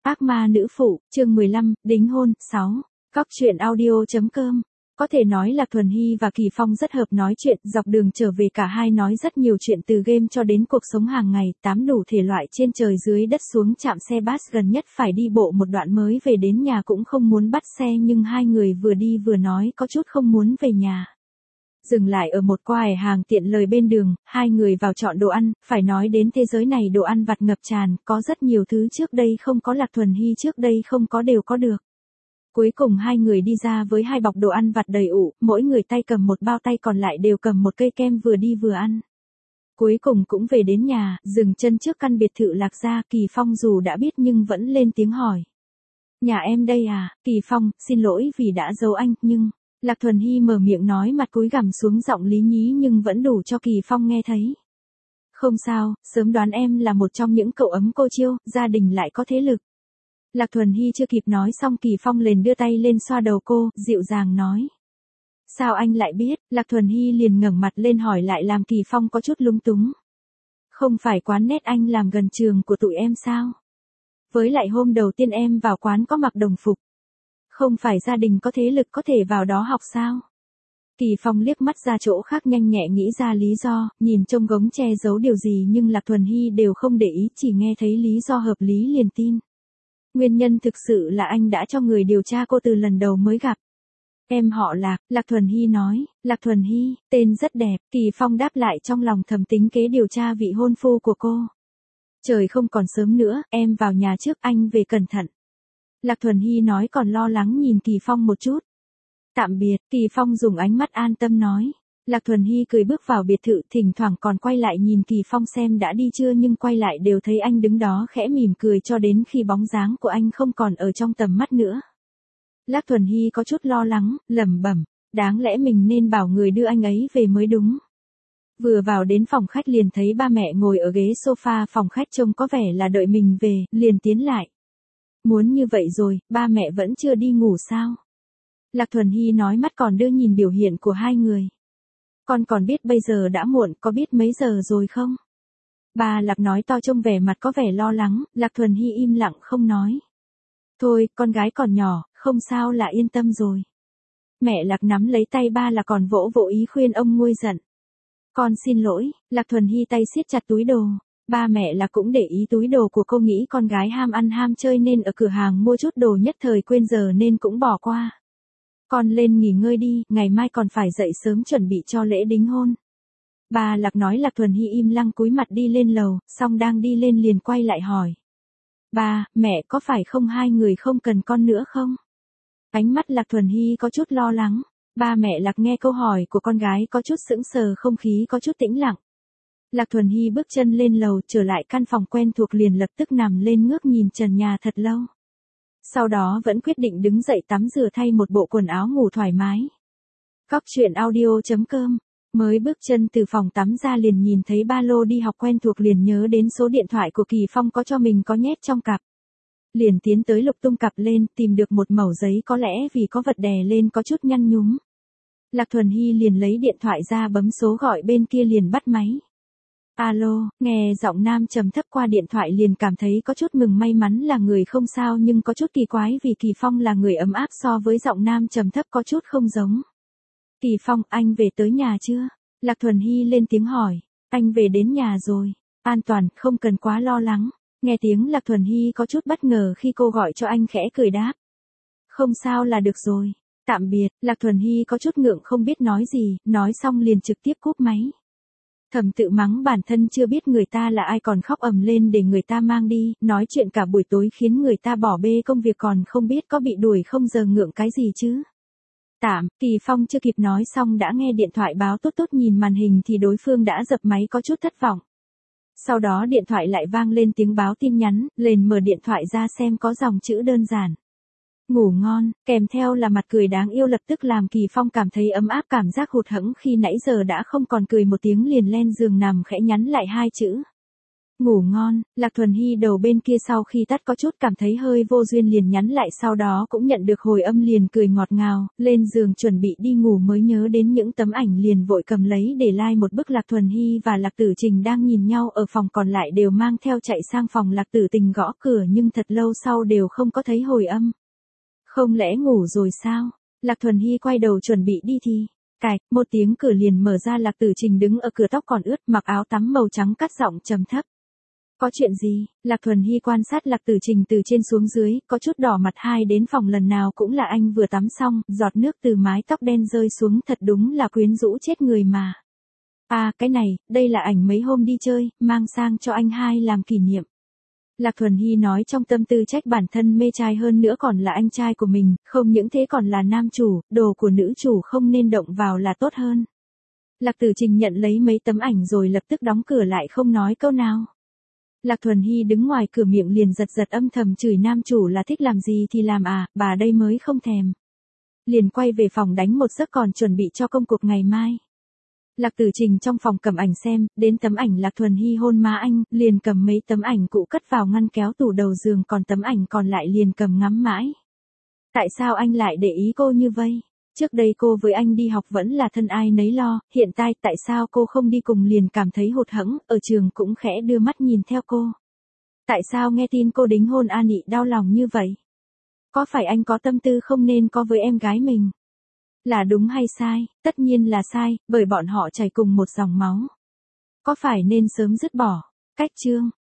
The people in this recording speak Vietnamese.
Ác ma nữ phụ, chương 15, đính hôn, 6. Góc truyện audio.com. Có thể nói là Thuần Hy và Kỳ Phong rất hợp nói chuyện, dọc đường trở về cả hai nói rất nhiều chuyện từ game cho đến cuộc sống hàng ngày, tám đủ thể loại trên trời dưới đất xuống trạm xe bus gần nhất phải đi bộ một đoạn mới về đến nhà cũng không muốn bắt xe nhưng hai người vừa đi vừa nói có chút không muốn về nhà. Dừng lại ở một quầy hàng tiện lời bên đường, hai người vào chọn đồ ăn, phải nói đến thế giới này đồ ăn vặt ngập tràn, có rất nhiều thứ trước đây không có, Lạc Thuần Hy trước đây không có đều có được. Cuối cùng hai người đi ra với hai bọc đồ ăn vặt đầy ụ, mỗi người tay cầm một bao, tay còn lại đều cầm một cây kem, vừa đi vừa ăn. Cuối cùng cũng về đến nhà, dừng chân trước căn biệt thự Lạc gia, Kỳ Phong dù đã biết nhưng vẫn lên tiếng hỏi. Nhà em đây à? Kỳ Phong, xin lỗi vì đã giấu anh, nhưng... Lạc Thuần Hy mở miệng nói, mặt cúi gằm xuống, giọng lý nhí nhưng vẫn đủ cho Kỳ Phong nghe thấy. Không sao, sớm đoán em là một trong những cậu ấm cô chiêu, gia đình lại có thế lực. Lạc Thuần Hy chưa kịp nói xong Kỳ Phong liền đưa tay lên xoa đầu cô, dịu dàng nói. Sao anh lại biết? Lạc Thuần Hy liền ngẩng mặt lên hỏi lại làm Kỳ Phong có chút lúng túng. Không phải quán nét anh làm gần trường của tụi em sao? Với lại hôm đầu tiên em vào quán có mặc đồng phục. Không phải gia đình có thế lực có thể vào đó học sao? Kỳ Phong liếc mắt ra chỗ khác, nhanh nhẹ nghĩ ra lý do, nhìn trông gống che giấu điều gì nhưng Lạc Thuần Hy đều không để ý, chỉ nghe thấy lý do hợp lý liền tin. Nguyên nhân thực sự là anh đã cho người điều tra cô từ lần đầu mới gặp. Em họ Lạc, Lạc Thuần Hy nói. Lạc Thuần Hy, tên rất đẹp. Kỳ Phong đáp lại, trong lòng thầm tính kế điều tra vị hôn phu của cô. Trời không còn sớm nữa, em vào nhà trước, anh về cẩn thận. Lạc Thuần Hy nói còn lo lắng nhìn Kỳ Phong một chút. Tạm biệt, Kỳ Phong dùng ánh mắt an tâm nói. Lạc Thuần Hy cười bước vào biệt thự, thỉnh thoảng còn quay lại nhìn Kỳ Phong xem đã đi chưa nhưng quay lại đều thấy anh đứng đó khẽ mỉm cười cho đến khi bóng dáng của anh không còn ở trong tầm mắt nữa. Lạc Thuần Hy có chút lo lắng, lẩm bẩm, đáng lẽ mình nên bảo người đưa anh ấy về mới đúng. Vừa vào đến phòng khách liền thấy ba mẹ ngồi ở ghế sofa phòng khách trông có vẻ là đợi mình về, liền tiến lại. Muốn như vậy rồi, ba mẹ vẫn chưa đi ngủ sao? Lạc Thuần Hy nói, mắt còn đưa nhìn biểu hiện của hai người. Con còn biết bây giờ đã muộn, có biết mấy giờ rồi không? Bà Lạc nói to trông vẻ mặt có vẻ lo lắng, Lạc Thuần Hy im lặng không nói. Thôi, con gái còn nhỏ, không sao là yên tâm rồi. Mẹ Lạc nắm lấy tay ba Lạc còn vỗ vỗ ý khuyên ông nguôi giận. Con xin lỗi, Lạc Thuần Hy tay siết chặt túi đồ. Ba mẹ Lạc cũng để ý túi đồ của cô, nghĩ con gái ham ăn ham chơi nên ở cửa hàng mua chút đồ nhất thời quên giờ nên cũng bỏ qua. Con lên nghỉ ngơi đi, ngày mai còn phải dậy sớm chuẩn bị cho lễ đính hôn. Bà Lạc nói. Lạc Thuần Hy im lặng cúi mặt đi lên lầu, xong đang đi lên liền quay lại hỏi. Ba, mẹ có phải không hai người không cần con nữa không? Ánh mắt Lạc Thuần Hy có chút lo lắng. Ba mẹ Lạc nghe câu hỏi của con gái có chút sững sờ, không khí có chút tĩnh lặng. Lạc Thuần Hy bước chân lên lầu, trở lại căn phòng quen thuộc liền lập tức nằm lên ngước nhìn trần nhà thật lâu. Sau đó vẫn quyết định đứng dậy tắm rửa thay một bộ quần áo ngủ thoải mái. Góc truyện audio.com. Mới bước chân từ phòng tắm ra liền nhìn thấy ba lô đi học quen thuộc, liền nhớ đến số điện thoại của Kỳ Phong có cho mình có nhét trong cặp. Liền tiến tới lục tung cặp lên, tìm được một mẩu giấy, có lẽ vì có vật đè lên có chút nhăn nhúm. Lạc Thuần Hy liền lấy điện thoại ra bấm số gọi, bên kia liền bắt máy. Alo, nghe giọng nam trầm thấp qua điện thoại liền cảm thấy có chút mừng, may mắn là người không sao nhưng có chút kỳ quái vì Kỳ Phong là người ấm áp so với giọng nam trầm thấp có chút không giống. Kỳ Phong, anh về tới nhà chưa? Lạc Thuần Hy lên tiếng hỏi. Anh về đến nhà rồi. An toàn, không cần quá lo lắng. Nghe tiếng Lạc Thuần Hy có chút bất ngờ khi cô gọi cho anh, khẽ cười đáp. Không sao là được rồi. Tạm biệt. Lạc Thuần Hy có chút ngượng không biết nói gì, nói xong liền trực tiếp cúp máy. Thầm tự mắng bản thân chưa biết người ta là ai còn khóc ầm lên để người ta mang đi, nói chuyện cả buổi tối khiến người ta bỏ bê công việc còn không biết có bị đuổi không, giờ ngượng cái gì chứ. Kỳ Phong chưa kịp nói xong đã nghe điện thoại báo tốt tốt, nhìn màn hình thì đối phương đã dập máy có chút thất vọng. Sau đó điện thoại lại vang lên tiếng báo tin nhắn, liền mở điện thoại ra xem có dòng chữ đơn giản. Ngủ ngon, kèm theo là mặt cười đáng yêu, lập tức làm Kỳ Phong cảm thấy ấm áp, cảm giác hụt hẫng khi nãy giờ đã không còn cười một tiếng liền lên giường nằm khẽ nhắn lại hai chữ. Ngủ ngon, Lạc Thuần Hy đầu bên kia sau khi tắt có chút cảm thấy hơi vô duyên liền nhắn lại, sau đó cũng nhận được hồi âm liền cười ngọt ngào, lên giường chuẩn bị đi ngủ mới nhớ đến những tấm ảnh liền vội cầm lấy để like một bức Lạc Thuần Hy và Lạc Tử Trình đang nhìn nhau ở phòng, còn lại đều mang theo chạy sang phòng Lạc Tử Tình gõ cửa nhưng thật lâu sau đều không có thấy hồi âm. Không lẽ ngủ rồi sao? Lạc Thuần Hy quay đầu chuẩn bị đi thì cạch, một tiếng cửa liền mở ra, Lạc Tử Trình đứng ở cửa tóc còn ướt, mặc áo tắm màu trắng, cắt giọng trầm thấp. Có chuyện gì? Lạc Thuần Hy quan sát Lạc Tử Trình từ trên xuống dưới, có chút đỏ mặt, hai đến phòng lần nào cũng là anh vừa tắm xong, giọt nước từ mái tóc đen rơi xuống, thật đúng là quyến rũ chết người mà. À, cái này, đây là ảnh mấy hôm đi chơi, mang sang cho anh hai làm kỷ niệm. Lạc Thuần Hy nói trong tâm tư trách bản thân mê trai, hơn nữa còn là anh trai của mình, không những thế còn là nam chủ, đồ của nữ chủ không nên động vào là tốt hơn. Lạc Tử Trình nhận lấy mấy tấm ảnh rồi lập tức đóng cửa lại không nói câu nào. Lạc Thuần Hy đứng ngoài cửa miệng liền giật giật âm thầm chửi nam chủ là thích làm gì thì làm à, bà đây mới không thèm. Liền quay về phòng đánh một giấc còn chuẩn bị cho công cuộc ngày mai. Lạc Tử Trình trong phòng cầm ảnh xem, đến tấm ảnh Lạc Thuần Hy hôn má anh, liền cầm mấy tấm ảnh cũ cất vào ngăn kéo tủ đầu giường, còn tấm ảnh còn lại liền cầm ngắm mãi. Tại sao anh lại để ý cô như vậy? Trước đây cô với anh đi học vẫn là thân ai nấy lo, hiện tại sao cô không đi cùng liền cảm thấy hụt hẫng, ở trường cũng khẽ đưa mắt nhìn theo cô. Tại sao nghe tin cô đính hôn An Nị đau lòng như vậy? Có phải anh có tâm tư không nên có với em gái mình? Là đúng hay sai? Tất nhiên là sai, bởi bọn họ chảy cùng một dòng máu. Có phải nên sớm dứt bỏ? Cách chương